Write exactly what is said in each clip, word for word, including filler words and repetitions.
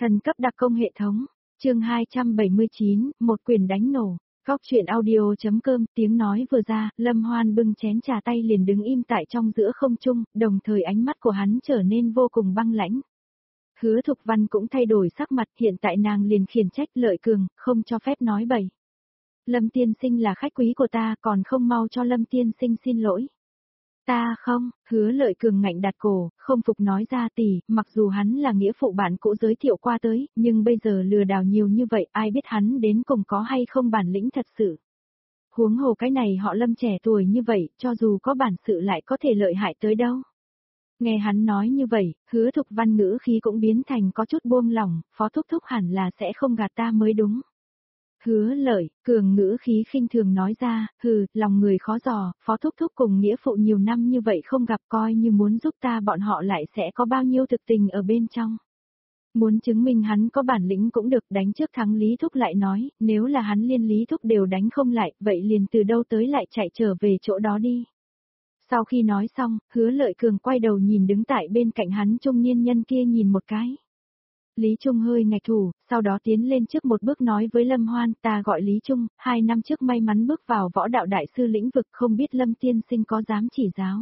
Thần cấp đặc công hệ thống, chương hai trăm bảy mươi chín, một quyền đánh nổ. Góc truyện audio.com, tiếng nói vừa ra, Lâm Hoan bưng chén trà tay liền đứng im tại trong giữa không trung, đồng thời ánh mắt của hắn trở nên vô cùng băng lãnh. Hứa Thục Văn cũng thay đổi sắc mặt, hiện tại nàng liền khiển trách Lợi Cường, không cho phép nói bậy. Lâm tiên sinh là khách quý của ta, còn không mau cho Lâm tiên sinh xin lỗi. Ta không, Hứa Lợi Cường ngạnh đặt cổ, không phục nói ra tỷ, mặc dù hắn là nghĩa phụ bạn cũ giới thiệu qua tới, nhưng bây giờ lừa đảo nhiều như vậy, ai biết hắn đến cùng có hay không bản lĩnh thật sự. Huống hồ cái này họ Lâm trẻ tuổi như vậy, cho dù có bản sự lại có thể lợi hại tới đâu. Nghe hắn nói như vậy, Hứa Thục Văn ngữ khí cũng biến thành có chút buông lỏng, Phó Thúc Thúc hẳn là sẽ không gạt ta mới đúng. Hứa Lợi Cường ngữ khí khinh thường nói ra, hừ, lòng người khó dò, Phó Thúc Thúc cùng nghĩa phụ nhiều năm như vậy không gặp, coi như muốn giúp ta bọn họ lại sẽ có bao nhiêu thực tình ở bên trong. Muốn chứng minh hắn có bản lĩnh cũng được, đánh trước thắng Lý Thúc lại nói, nếu là hắn liên Lý Thúc đều đánh không lại, vậy liền từ đâu tới lại chạy trở về chỗ đó đi. Sau khi nói xong, Hứa Lợi Cường quay đầu nhìn đứng tại bên cạnh hắn trung niên nhân kia nhìn một cái. Lý Trung hơi ngạch thủ, sau đó tiến lên trước một bước nói với Lâm Hoan, ta gọi Lý Trung, hai năm trước may mắn bước vào võ đạo đại sư lĩnh vực, không biết Lâm tiên sinh có dám chỉ giáo.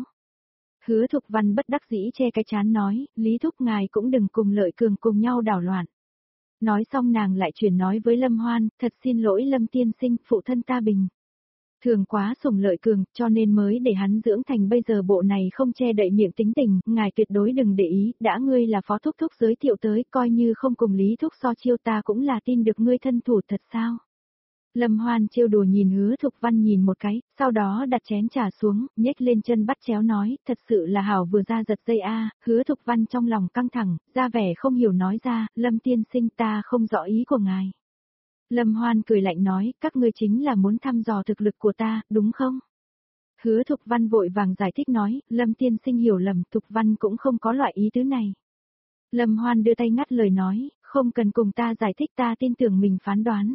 Hứa Thục Văn bất đắc dĩ che cái chán nói, Lý Thúc ngài cũng đừng cùng Lợi Cường cùng nhau đảo loạn. Nói xong nàng lại chuyển nói với Lâm Hoan, thật xin lỗi Lâm tiên sinh, phụ thân ta bình. Thường quá sủng Lợi Cường, cho nên mới để hắn dưỡng thành bây giờ bộ này không che đậy miệng tính tình, ngài tuyệt đối đừng để ý, đã ngươi là Phó Thúc Thúc giới thiệu tới, coi như không cùng Lý Thúc so chiêu ta cũng là tin được ngươi thân thủ thật sao. Lâm Hoan trêu đùa nhìn Hứa Thục Văn nhìn một cái, sau đó đặt chén trà xuống, nhếch lên chân bắt chéo nói, thật sự là hảo vừa ra giật dây a. Hứa Thục Văn trong lòng căng thẳng, ra vẻ không hiểu nói ra, Lâm tiên sinh ta không rõ ý của ngài. Lâm Hoan cười lạnh nói, các ngươi chính là muốn thăm dò thực lực của ta, đúng không? Hứa Thục Văn vội vàng giải thích nói, Lâm tiên sinh hiểu lầm, Thục Văn cũng không có loại ý tứ này. Lâm Hoan đưa tay ngắt lời nói, không cần cùng ta giải thích, ta tin tưởng mình phán đoán.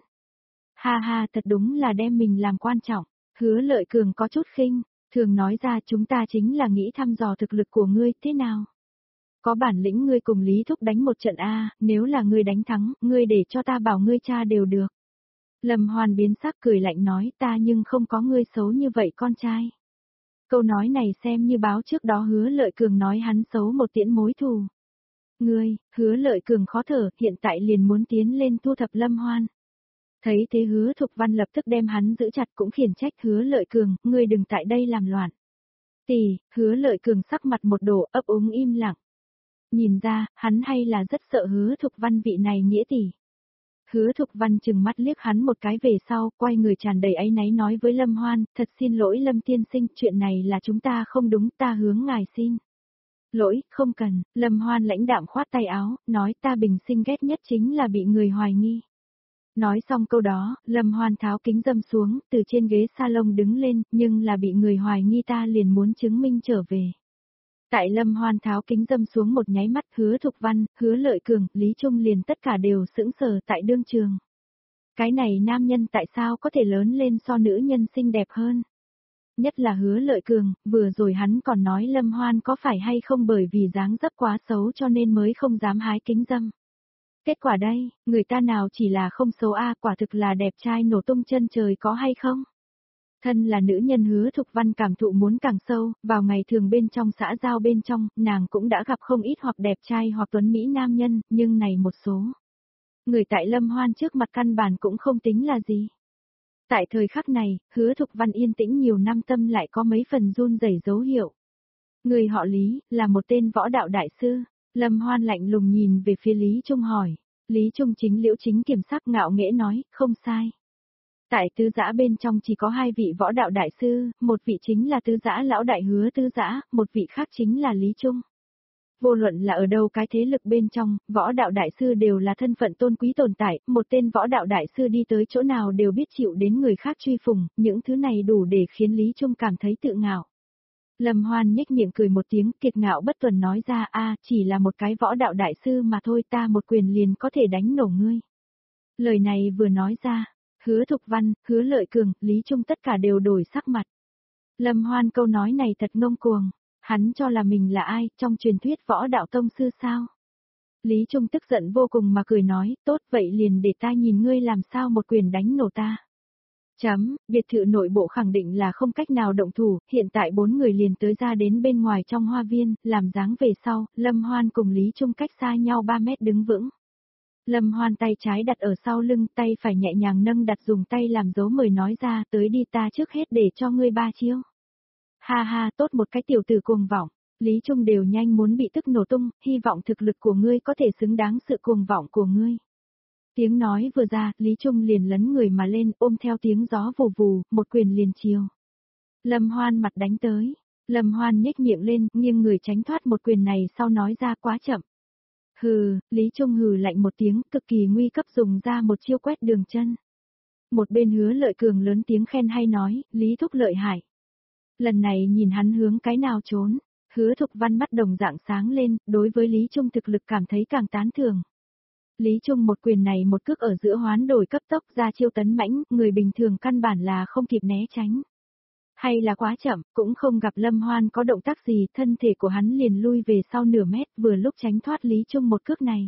Ha ha, thật đúng là đem mình làm quan trọng. Hứa Lợi Cường có chút khinh, thường nói ra chúng ta chính là nghĩ thăm dò thực lực của ngươi, thế nào? Có bản lĩnh ngươi cùng Lý Thúc đánh một trận a, nếu là ngươi đánh thắng, ngươi để cho ta bảo ngươi cha đều được. Lâm Hoan biến sắc cười lạnh nói, ta nhưng không có ngươi xấu như vậy con trai. Câu nói này xem như báo trước đó Hứa Lợi Cường nói hắn xấu một tiễn mối thù. Ngươi, Hứa Lợi Cường khó thở, hiện tại liền muốn tiến lên thu thập Lâm Hoan. Thấy thế Hứa Thục Văn lập tức đem hắn giữ chặt cũng khiển trách Hứa Lợi Cường, ngươi đừng tại đây làm loạn. Tỷ, Hứa Lợi Cường sắc mặt một đổ ấp úng im lặng. Nhìn ra, hắn hay là rất sợ Hứa Thục Văn vị này nghĩa tỷ. Hứa Thục Văn chừng mắt liếc hắn một cái về sau, quay người tràn đầy áy náy nói với Lâm Hoan, thật xin lỗi Lâm tiên sinh, chuyện này là chúng ta không đúng, ta hướng ngài xin. Lỗi, không cần, Lâm Hoan lãnh đạm khoát tay áo, nói ta bình sinh ghét nhất chính là bị người hoài nghi. Nói xong câu đó, Lâm Hoan tháo kính dâm xuống, từ trên ghế salon đứng lên, nhưng là bị người hoài nghi ta liền muốn chứng minh trở về. Tại Lâm Hoan tháo kính dâm xuống một nháy mắt, Hứa Thục Văn, Hứa Lợi Cường, Lý Trung liền tất cả đều sững sờ tại đương trường. Cái này nam nhân tại sao có thể lớn lên so nữ nhân xinh đẹp hơn? Nhất là Hứa Lợi Cường, vừa rồi hắn còn nói Lâm Hoan có phải hay không bởi vì dáng dấp quá xấu cho nên mới không dám hái kính dâm. Kết quả đây, người ta nào chỉ là không xấu a, quả thực là đẹp trai nổ tung chân trời có hay không? Thân là nữ nhân Hứa Thục Văn cảm thụ muốn càng sâu, vào ngày thường bên trong xã giao bên trong, nàng cũng đã gặp không ít hoặc đẹp trai hoặc tuấn mỹ nam nhân, nhưng này một số. Người tại Lâm Hoan trước mặt căn bản cũng không tính là gì. Tại thời khắc này, Hứa Thục Văn yên tĩnh nhiều năm tâm lại có mấy phần run rẩy dấu hiệu. Người họ Lý, là một tên võ đạo đại sư. Lâm Hoan lạnh lùng nhìn về phía Lý Trung hỏi. Lý Trung chính liễu chính kiểm sắc ngạo nghễ nói, không sai. Tại tứ giã bên trong chỉ có hai vị võ đạo đại sư, một vị chính là tứ giã lão đại Hứa tứ giã, một vị khác chính là Lý Trung. Vô luận là ở đâu cái thế lực bên trong, võ đạo đại sư đều là thân phận tôn quý tồn tại, một tên võ đạo đại sư đi tới chỗ nào đều biết chịu đến người khác truy phùng, những thứ này đủ để khiến Lý Trung cảm thấy tự ngạo. Lâm Hoan nhếch miệng cười một tiếng, kiệt ngạo bất tuần nói ra, a, chỉ là một cái võ đạo đại sư mà thôi, ta một quyền liền có thể đánh nổ ngươi. Lời này vừa nói ra, Hứa Thục Văn, Hứa Lợi Cường, Lý Trung tất cả đều đổi sắc mặt. Lâm Hoan câu nói này thật ngông cuồng, hắn cho là mình là ai, trong truyền thuyết võ đạo tông sư sao? Lý Trung tức giận vô cùng mà cười nói, tốt vậy liền để ta nhìn ngươi làm sao một quyền đánh nổ ta. Chấm, biệt thự nội bộ khẳng định là không cách nào động thủ, hiện tại bốn người liền tới ra đến bên ngoài trong hoa viên, làm dáng về sau, Lâm Hoan cùng Lý Trung cách xa nhau ba mét đứng vững. Lâm Hoan tay trái đặt ở sau lưng, tay phải nhẹ nhàng nâng đặt dùng tay làm dấu mời nói ra, tới đi ta trước hết để cho ngươi ba chiêu. Ha ha, tốt một cái tiểu tử cuồng vọng, Lý Trung đều nhanh muốn bị tức nổ tung, hy vọng thực lực của ngươi có thể xứng đáng sự cuồng vọng của ngươi. Tiếng nói vừa ra, Lý Trung liền lấn người mà lên, ôm theo tiếng gió vù vù, một quyền liền chiều. Lâm Hoan mặt đánh tới, Lâm Hoan nhếch miệng lên, nghiêng người tránh thoát một quyền này sau nói ra quá chậm. Hừ, Lý Trung hừ lạnh một tiếng, cực kỳ nguy cấp dùng ra một chiêu quét đường chân. Một bên Hứa Lợi Cường lớn tiếng khen hay nói, Lý Thúc lợi hại. Lần này nhìn hắn hướng cái nào trốn, Hứa Thục Văn mắt đồng dạng sáng lên, đối với Lý Trung thực lực cảm thấy càng tán thưởng. Lý Trung một quyền này một cước ở giữa hoán đổi cấp tốc ra chiêu tấn mãnh, người bình thường căn bản là không kịp né tránh. Hay là quá chậm, cũng không gặp Lâm Hoan có động tác gì, thân thể của hắn liền lui về sau nửa mét vừa lúc tránh thoát Lý Trung một cước này.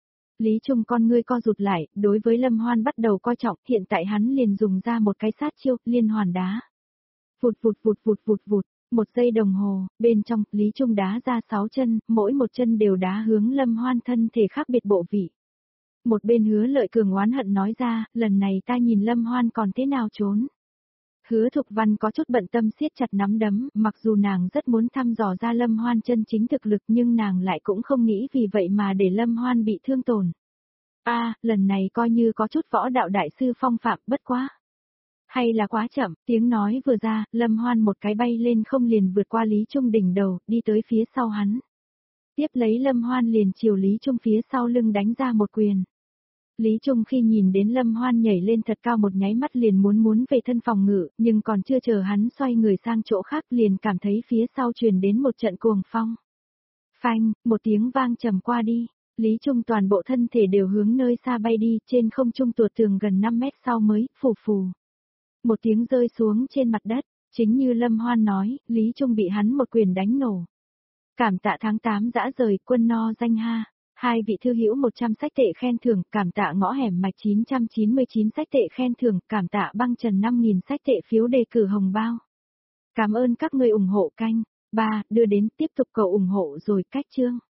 Lý Trung con ngươi co rụt lại, đối với Lâm Hoan bắt đầu coi trọng, hiện tại hắn liền dùng ra một cái sát chiêu, liên hoàn đá. Vụt vụt vụt vụt vụt vụt, một giây đồng hồ, bên trong, Lý Trung đá ra sáu chân, mỗi một chân đều đá hướng Lâm Hoan thân thể khác biệt bộ vị. Một bên Hứa Lợi Cường oán hận nói ra, lần này ta nhìn Lâm Hoan còn thế nào trốn. Hứa Thục Văn có chút bận tâm siết chặt nắm đấm, mặc dù nàng rất muốn thăm dò ra Lâm Hoan chân chính thực lực nhưng nàng lại cũng không nghĩ vì vậy mà để Lâm Hoan bị thương tổn. A, à, lần này coi như có chút võ đạo đại sư phong phạm bất quá. Hay là quá chậm, tiếng nói vừa ra, Lâm Hoan một cái bay lên không liền vượt qua Lý Trung đỉnh đầu, đi tới phía sau hắn. Tiếp lấy Lâm Hoan liền chiều Lý Trung phía sau lưng đánh ra một quyền. Lý Trung khi nhìn đến Lâm Hoan nhảy lên thật cao một nháy mắt liền muốn muốn về thân phòng ngự, nhưng còn chưa chờ hắn xoay người sang chỗ khác liền cảm thấy phía sau truyền đến một trận cuồng phong. Phanh, một tiếng vang trầm qua đi, Lý Trung toàn bộ thân thể đều hướng nơi xa bay đi, trên không trung tuột tường gần năm mét sau mới, phù phù. Một tiếng rơi xuống trên mặt đất, chính như Lâm Hoan nói, Lý Trung bị hắn một quyền đánh nổ. Cảm tạ tháng tám dã rời, quân no danh ha. Hai vị thư hữu một trăm sách tệ khen thưởng, cảm tạ ngõ hẻm mạch chín trăm chín mươi chín sách tệ khen thưởng, cảm tạ băng trần năm nghìn sách tệ phiếu đề cử hồng bao. Cảm ơn các người ủng hộ kênh. ba. Đưa đến tiếp tục cầu ủng hộ rồi cách chương.